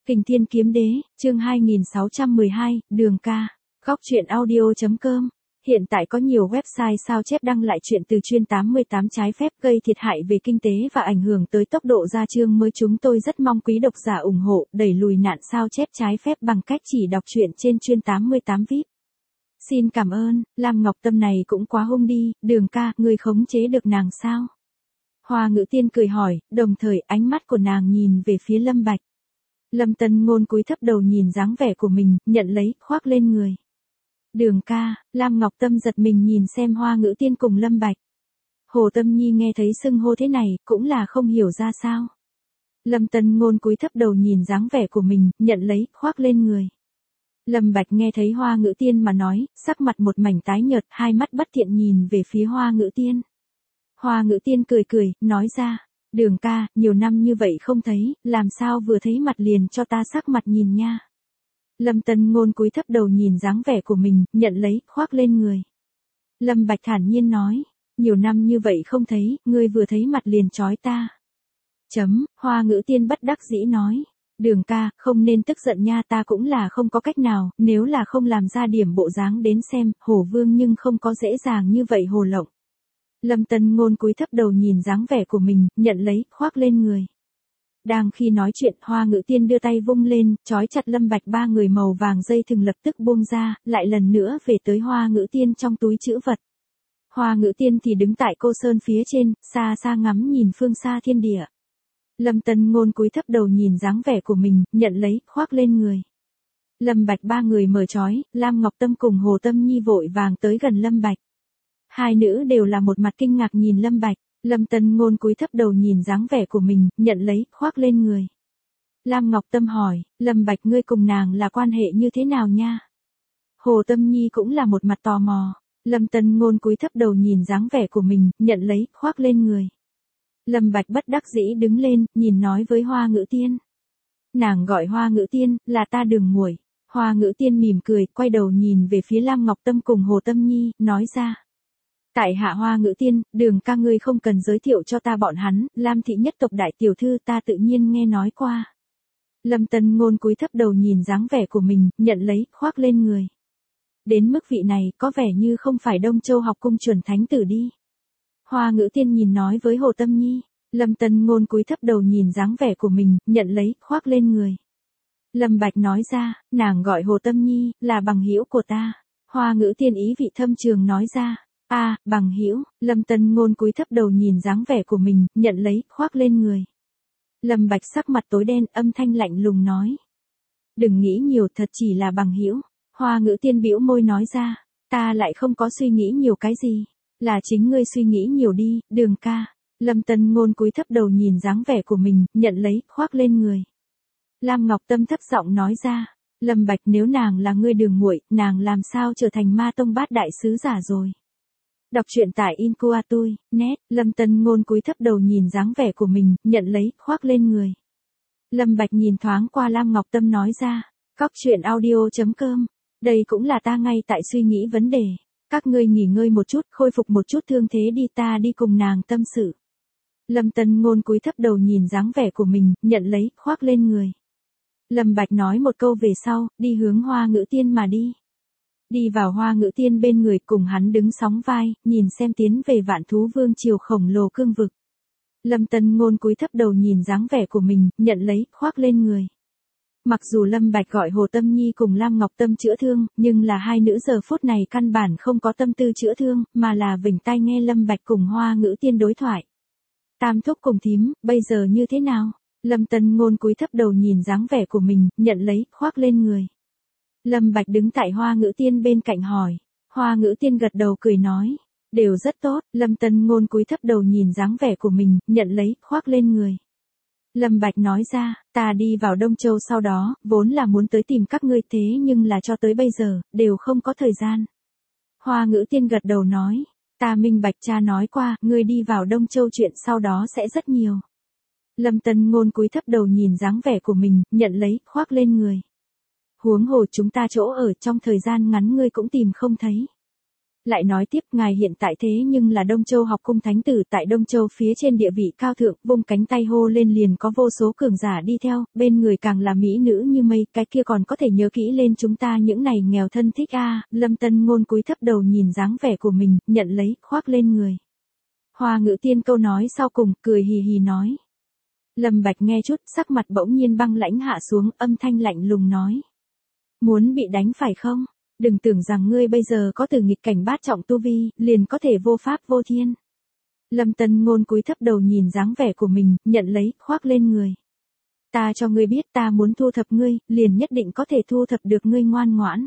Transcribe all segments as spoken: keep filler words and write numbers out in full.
Kình Thiên Kiếm Đế, chương hai nghìn sáu trăm mười hai, Đường Ca, Góc Truyện Audio.com. Hiện tại có nhiều website sao chép đăng lại chuyện từ chuyên tám mươi tám trái phép gây thiệt hại về kinh tế và ảnh hưởng tới tốc độ ra chương mới. Chúng tôi rất mong quý độc giả ủng hộ, đẩy lùi nạn sao chép trái phép bằng cách chỉ đọc truyện trên chuyên tám mươi tám vi ai pi. Xin cảm ơn. Lam Ngọc Tâm này cũng quá hung đi, Đường Ca, ngươi khống chế được nàng sao? Hoa Ngữ Tiên cười hỏi, đồng thời ánh mắt của nàng nhìn về phía Lâm Bạch. Lâm Tân Ngôn cúi thấp đầu nhìn dáng vẻ của mình, nhận lấy, khoác lên người. Đường Ca, Lam Ngọc Tâm giật mình nhìn xem Hoa Ngữ Tiên cùng Lâm Bạch. Hồ Tâm Nhi nghe thấy xưng hô thế này, cũng là không hiểu ra sao. Lâm Tân Ngôn cúi thấp đầu nhìn dáng vẻ của mình, nhận lấy, khoác lên người. Lâm Bạch nghe thấy Hoa Ngữ Tiên mà nói, sắc mặt một mảnh tái nhợt, hai mắt bất thiện nhìn về phía Hoa Ngữ Tiên. Hoa Ngữ Tiên cười cười, nói ra, Đường Ca, nhiều năm như vậy không thấy, làm sao vừa thấy mặt liền cho ta sắc mặt nhìn nha. Lâm Tân Ngôn cúi thấp đầu nhìn dáng vẻ của mình, nhận lấy, khoác lên người. Lâm Bạch thản nhiên nói, nhiều năm như vậy không thấy, ngươi vừa thấy mặt liền chói ta. Chấm, Hoa Ngữ Tiên bất đắc dĩ nói, Đường Ca, không nên tức giận nha, ta cũng là không có cách nào, nếu là không làm ra điểm bộ dáng đến xem, Hổ Vương nhưng không có dễ dàng như vậy hồ lộng. Lâm Tân Ngôn cúi thấp đầu nhìn dáng vẻ của mình, nhận lấy, khoác lên người. Đang khi nói chuyện, Hoa Ngữ Tiên đưa tay vung lên, trói chặt Lâm Bạch ba người màu vàng dây thừng lập tức buông ra, lại lần nữa về tới Hoa Ngữ Tiên trong túi trữ vật. Hoa Ngữ Tiên thì đứng tại cô sơn phía trên, xa xa ngắm nhìn phương xa thiên địa. Lâm Tân Ngôn cúi thấp đầu nhìn dáng vẻ của mình, nhận lấy, khoác lên người. Lâm Bạch ba người mở trói, Lam Ngọc Tâm cùng Hồ Tâm Nhi vội vàng tới gần Lâm Bạch. Hai nữ đều là một mặt kinh ngạc nhìn Lâm Bạch, Lâm Tân Ngôn cúi thấp đầu nhìn dáng vẻ của mình, nhận lấy, khoác lên người. Lam Ngọc Tâm hỏi, Lâm Bạch ngươi cùng nàng là quan hệ như thế nào nha? Hồ Tâm Nhi cũng là một mặt tò mò, Lâm Tân Ngôn cúi thấp đầu nhìn dáng vẻ của mình, nhận lấy, khoác lên người. Lâm Bạch bất đắc dĩ đứng lên, nhìn nói với Hoa Ngữ Tiên. Nàng gọi Hoa Ngữ Tiên, là ta Đường muội. Hoa Ngữ Tiên mỉm cười, quay đầu nhìn về phía Lam Ngọc Tâm cùng Hồ Tâm Nhi, nói ra. Tại hạ Hoa Ngữ Tiên, Đường Ca ngươi không cần giới thiệu cho ta bọn hắn, Lam thị nhất tộc đại tiểu thư ta tự nhiên nghe nói qua. Lâm Tân Ngôn cúi thấp đầu nhìn dáng vẻ của mình, nhận lấy, khoác lên người. Đến mức vị này, có vẻ như không phải Đông Châu học cung chuẩn thánh tử đi. Hoa Ngữ Tiên nhìn nói với Hồ Tâm Nhi, Lâm Tân Ngôn cúi thấp đầu nhìn dáng vẻ của mình, nhận lấy, khoác lên người. Lâm Bạch nói ra, nàng gọi Hồ Tâm Nhi, là bằng hữu của ta. Hoa Ngữ Tiên ý vị thâm trường nói ra. A, à, bằng hữu, Lâm Tân Ngôn cúi thấp đầu nhìn dáng vẻ của mình, nhận lấy, khoác lên người. Lâm Bạch sắc mặt tối đen, âm thanh lạnh lùng nói. Đừng nghĩ nhiều, thật chỉ là bằng hữu. Hoa Ngữ Tiên bĩu môi nói ra, ta lại không có suy nghĩ nhiều cái gì, là chính ngươi suy nghĩ nhiều đi, Đường Ca. Lâm Tân Ngôn cúi thấp đầu nhìn dáng vẻ của mình, nhận lấy, khoác lên người. Lam Ngọc Tâm thấp giọng nói ra, Lâm Bạch nếu nàng là ngươi Đường muội, nàng làm sao trở thành Ma Tông bát đại sứ giả rồi. Đọc truyện tại Incoatui, net, Lâm Tân Ngôn cúi thấp đầu nhìn dáng vẻ của mình, nhận lấy, khoác lên người. Lâm Bạch nhìn thoáng qua Lam Ngọc Tâm nói ra, Góc Truyện Audio.com, đây cũng là ta ngay tại suy nghĩ vấn đề. Các ngươi nghỉ ngơi một chút, khôi phục một chút thương thế đi, ta đi cùng nàng tâm sự. Lâm Tân Ngôn cúi thấp đầu nhìn dáng vẻ của mình, nhận lấy, khoác lên người. Lâm Bạch nói một câu về sau, đi hướng Hoa Ngữ Tiên mà đi. Đi vào Hoa Ngữ Tiên bên người, cùng hắn đứng sóng vai, nhìn xem tiến về Vạn Thú Vương triều khổng lồ cương vực. Lâm Tân Ngôn cúi thấp đầu nhìn dáng vẻ của mình, nhận lấy, khoác lên người. Mặc dù Lâm Bạch gọi Hồ Tâm Nhi cùng Lam Ngọc Tâm chữa thương, nhưng là hai nữ giờ phút này căn bản không có tâm tư chữa thương, mà là vểnh tai nghe Lâm Bạch cùng Hoa Ngữ Tiên đối thoại. Tam thúc cùng thím, bây giờ như thế nào? Lâm Tân Ngôn cúi thấp đầu nhìn dáng vẻ của mình, nhận lấy, khoác lên người. Lâm Bạch đứng tại Hoa Ngữ Tiên bên cạnh hỏi. Hoa Ngữ Tiên gật đầu cười nói. Đều rất tốt. Lâm Tân Ngôn cúi thấp đầu nhìn dáng vẻ của mình, nhận lấy, khoác lên người. Lâm Bạch nói ra, ta đi vào Đông Châu sau đó, vốn là muốn tới tìm các ngươi thế nhưng là cho tới bây giờ, đều không có thời gian. Hoa Ngữ Tiên gật đầu nói. Ta minh bạch, cha nói qua, ngươi đi vào Đông Châu chuyện sau đó sẽ rất nhiều. Lâm Tân Ngôn cúi thấp đầu nhìn dáng vẻ của mình, nhận lấy, khoác lên người. Huống hồ chúng ta chỗ ở trong thời gian ngắn ngươi cũng tìm không thấy. Lại nói tiếp, ngài hiện tại thế nhưng là Đông Châu học cung thánh tử, tại Đông Châu phía trên địa vị cao thượng, vung cánh tay hô lên liền có vô số cường giả đi theo, bên người càng là mỹ nữ như mây, cái kia còn có thể nhớ kỹ lên chúng ta những này nghèo thân thích a. Lâm Tân Ngôn cúi thấp đầu nhìn dáng vẻ của mình, nhận lấy, khoác lên người. Hoa Ngữ Tiên câu nói sau cùng, cười hì hì nói. Lâm Bạch nghe chút, sắc mặt bỗng nhiên băng lãnh hạ xuống, âm thanh lạnh lùng nói. Muốn bị đánh phải không? Đừng tưởng rằng ngươi bây giờ có từ nghịch cảnh bát trọng tu vi, liền có thể vô pháp vô thiên. Lâm Tân Ngôn cúi thấp đầu nhìn dáng vẻ của mình, nhận lấy, khoác lên người. Ta cho ngươi biết ta muốn thu thập ngươi, liền nhất định có thể thu thập được ngươi ngoan ngoãn.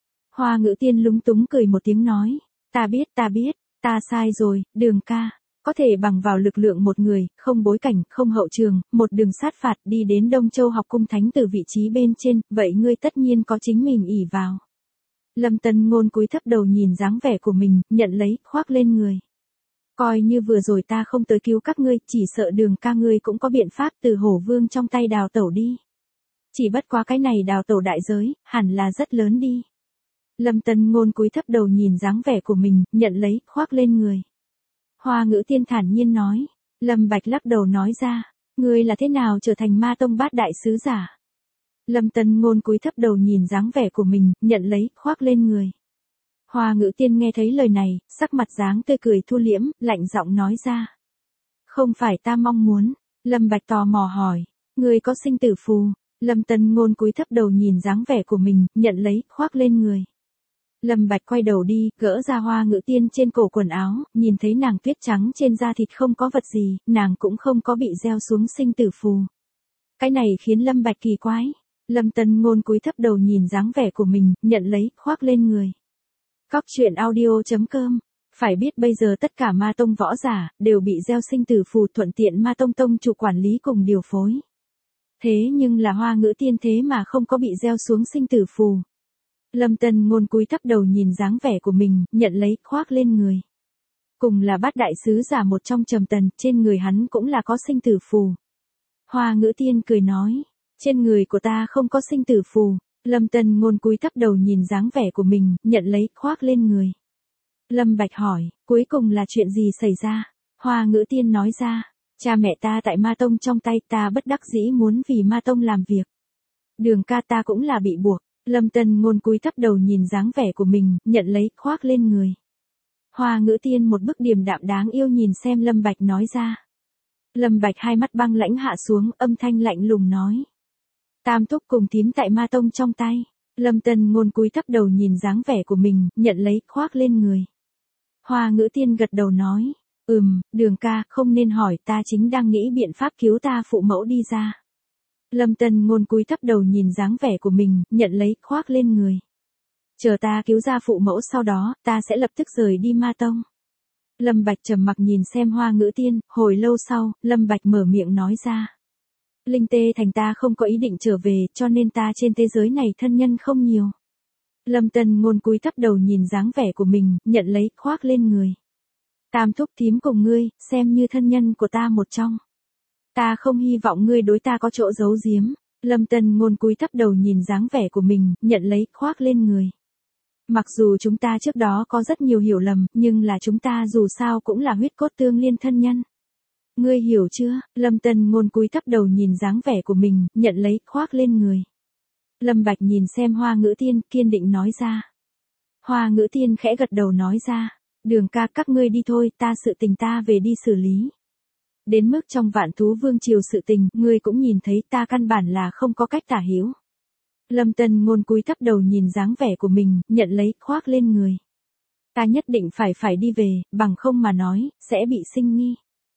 Hoa Ngữ Tiên lúng túng cười một tiếng nói. Ta biết, ta biết, ta sai rồi, Đường ca. Có thể bằng vào lực lượng một người, không bối cảnh, không hậu trường, một đường sát phạt đi đến Đông Châu học cung thánh từ vị trí bên trên, vậy ngươi tất nhiên có chính mình ỷ vào. Lâm Tân Ngôn cúi thấp đầu nhìn dáng vẻ của mình, nhận lấy, khoác lên người. Coi như vừa rồi ta không tới cứu các ngươi, chỉ sợ Đường ca ngươi cũng có biện pháp từ Hổ Vương trong tay đào tẩu đi. Chỉ bất quá cái này đào tẩu đại giới, hẳn là rất lớn đi. Lâm Tân Ngôn cúi thấp đầu nhìn dáng vẻ của mình, nhận lấy, khoác lên người. Hoa Ngữ Tiên thản nhiên nói. Lâm Bạch lắc đầu nói ra. Ngươi là thế nào trở thành ma tông bát đại sứ giả? Lâm Tân Ngôn cúi thấp đầu nhìn dáng vẻ của mình, nhận lấy, khoác lên người. Hoa Ngữ Tiên nghe thấy lời này, sắc mặt dáng tươi cười thu liễm, lạnh giọng nói ra. Không phải ta mong muốn. Lâm Bạch tò mò hỏi. Ngươi có sinh tử phù? Lâm Tân Ngôn cúi thấp đầu nhìn dáng vẻ của mình, nhận lấy, khoác lên người. Lâm Bạch quay đầu đi, gỡ ra Hoa Ngữ Tiên trên cổ quần áo, nhìn thấy nàng tuyết trắng trên da thịt không có vật gì, nàng cũng không có bị gieo xuống sinh tử phù. Cái này khiến Lâm Bạch kỳ quái. Lâm Tân Ngôn cúi thấp đầu nhìn dáng vẻ của mình, nhận lấy, khoác lên người. Cóc truyện audio chấm com. Phải biết bây giờ tất cả ma tông võ giả, đều bị gieo sinh tử phù thuận tiện ma tông tông chủ quản lý cùng điều phối. Thế nhưng là Hoa Ngữ Tiên thế mà không có bị gieo xuống sinh tử phù. Lâm Tân Ngôn cúi thấp đầu nhìn dáng vẻ của mình, nhận lấy, khoác lên người. Cùng là bát đại sứ giả một trong Trầm Tần, trên người hắn cũng là có sinh tử phù. Hoa Ngữ Tiên cười nói, trên người của ta không có sinh tử phù. Lâm Tân Ngôn cúi thấp đầu nhìn dáng vẻ của mình, nhận lấy, khoác lên người. Lâm Bạch hỏi, cuối cùng là chuyện gì xảy ra? Hoa Ngữ Tiên nói ra, cha mẹ ta tại ma tông trong tay, ta bất đắc dĩ muốn vì ma tông làm việc. Đường ca ta cũng là bị buộc. Lâm Tân Ngôn cúi thấp đầu nhìn dáng vẻ của mình, nhận lấy, khoác lên người. Hoa Ngữ Tiên một bức điềm đạm đáng yêu nhìn xem Lâm Bạch nói ra. Lâm Bạch hai mắt băng lãnh hạ xuống, âm thanh lạnh lùng nói. Tam thúc cùng tím tại ma tông trong tay. Lâm Tân Ngôn cúi thấp đầu nhìn dáng vẻ của mình, nhận lấy, khoác lên người. Hoa Ngữ Tiên gật đầu nói. Ừm, Đường ca, không nên hỏi, ta chính đang nghĩ biện pháp cứu ta phụ mẫu đi ra. Lâm Tân Ngôn cúi thấp đầu nhìn dáng vẻ của mình, nhận lấy, khoác lên người. Chờ ta cứu ra phụ mẫu sau đó, ta sẽ lập tức rời đi ma tông. Lâm Bạch trầm mặc nhìn xem Hoa Ngữ Tiên, hồi lâu sau, Lâm Bạch mở miệng nói ra. Linh Tê Thành ta không có ý định trở về, cho nên ta trên thế giới này thân nhân không nhiều. Lâm Tân Ngôn cúi thấp đầu nhìn dáng vẻ của mình, nhận lấy, khoác lên người. Tam thúc thím cùng ngươi, xem như thân nhân của ta một trong. Ta không hy vọng ngươi đối ta có chỗ giấu giếm. Lâm Tân Ngôn cúi thấp đầu nhìn dáng vẻ của mình, nhận lấy, khoác lên người. Mặc dù chúng ta trước đó có rất nhiều hiểu lầm, nhưng là chúng ta dù sao cũng là huyết cốt tương liên thân nhân. Ngươi hiểu chưa? Lâm Tân Ngôn cúi thấp đầu nhìn dáng vẻ của mình, nhận lấy, khoác lên người. Lâm Bạch nhìn xem Hoa Ngữ Tiên, kiên định nói ra. Hoa Ngữ Tiên khẽ gật đầu nói ra. Đường ca, các ngươi đi thôi, ta sự tình ta về đi xử lý. Đến mức trong Vạn Thú Vương triều sự tình, ngươi cũng nhìn thấy, ta căn bản là không có cách tả hữu. Lâm Tân Ngôn cúi thấp đầu nhìn dáng vẻ của mình, nhận lấy, khoác lên người. Ta nhất định phải phải đi về, bằng không mà nói, sẽ bị sinh nghi.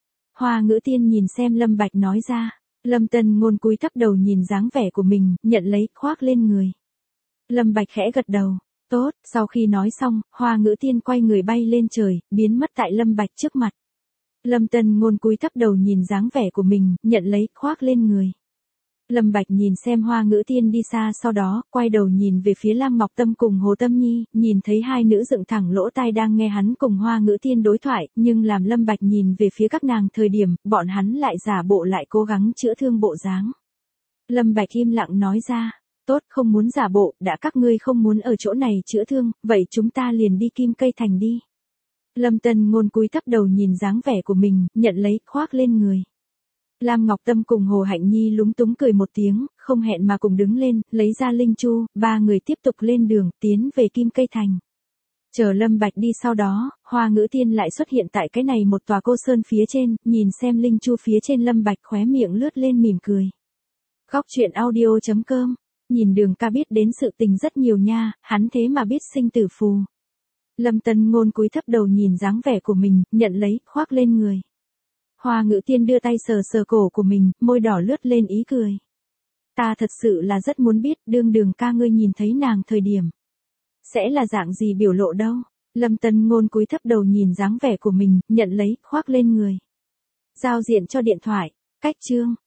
Hoa Ngữ Tiên nhìn xem Lâm Bạch nói ra. Lâm Tân Ngôn cúi thấp đầu nhìn dáng vẻ của mình, nhận lấy, khoác lên người. Lâm Bạch khẽ gật đầu. Tốt, sau khi nói xong, Hoa Ngữ Tiên quay người bay lên trời, biến mất tại Lâm Bạch trước mặt. Lâm Tân Ngôn cúi thấp đầu nhìn dáng vẻ của mình, nhận lấy, khoác lên người. Lâm Bạch nhìn xem Hoa Ngữ Tiên đi xa, sau đó, quay đầu nhìn về phía Lam Ngọc Tâm cùng Hồ Tâm Nhi, nhìn thấy hai nữ dựng thẳng lỗ tai đang nghe hắn cùng Hoa Ngữ Tiên đối thoại, nhưng làm Lâm Bạch nhìn về phía các nàng thời điểm, bọn hắn lại giả bộ lại cố gắng chữa thương bộ dáng. Lâm Bạch im lặng nói ra, Tốt, không muốn giả bộ, đã các ngươi không muốn ở chỗ này chữa thương, vậy chúng ta liền đi Kim Cây Thành đi. Lâm Tân Ngôn cúi thấp đầu nhìn dáng vẻ của mình, nhận lấy, khoác lên người. Lam Ngọc Tâm cùng Hồ Hạnh Nhi lúng túng cười một tiếng, không hẹn mà cùng đứng lên, lấy ra linh chu, ba người tiếp tục lên đường, tiến về Kim Cây Thành. Chờ Lâm Bạch đi sau đó, Hoa Ngữ Tiên lại xuất hiện tại cái này một tòa cô sơn phía trên, nhìn xem linh chu phía trên Lâm Bạch khóe miệng lướt lên mỉm cười. Góc truyện audio chấm com, nhìn Đường Ca biết đến sự tình rất nhiều nha, hắn thế mà biết sinh tử phù. Lâm Tân Ngôn cúi thấp đầu nhìn dáng vẻ của mình, nhận lấy, khoác lên người. Hoa Ngữ Tiên đưa tay sờ sờ cổ của mình, môi đỏ lướt lên ý cười. Ta thật sự là rất muốn biết, đương Đường Ca ngươi nhìn thấy nàng thời điểm sẽ là dạng gì biểu lộ đâu. Lâm Tân Ngôn cúi thấp đầu nhìn dáng vẻ của mình, nhận lấy, khoác lên người. Giao diện cho điện thoại, cách chương.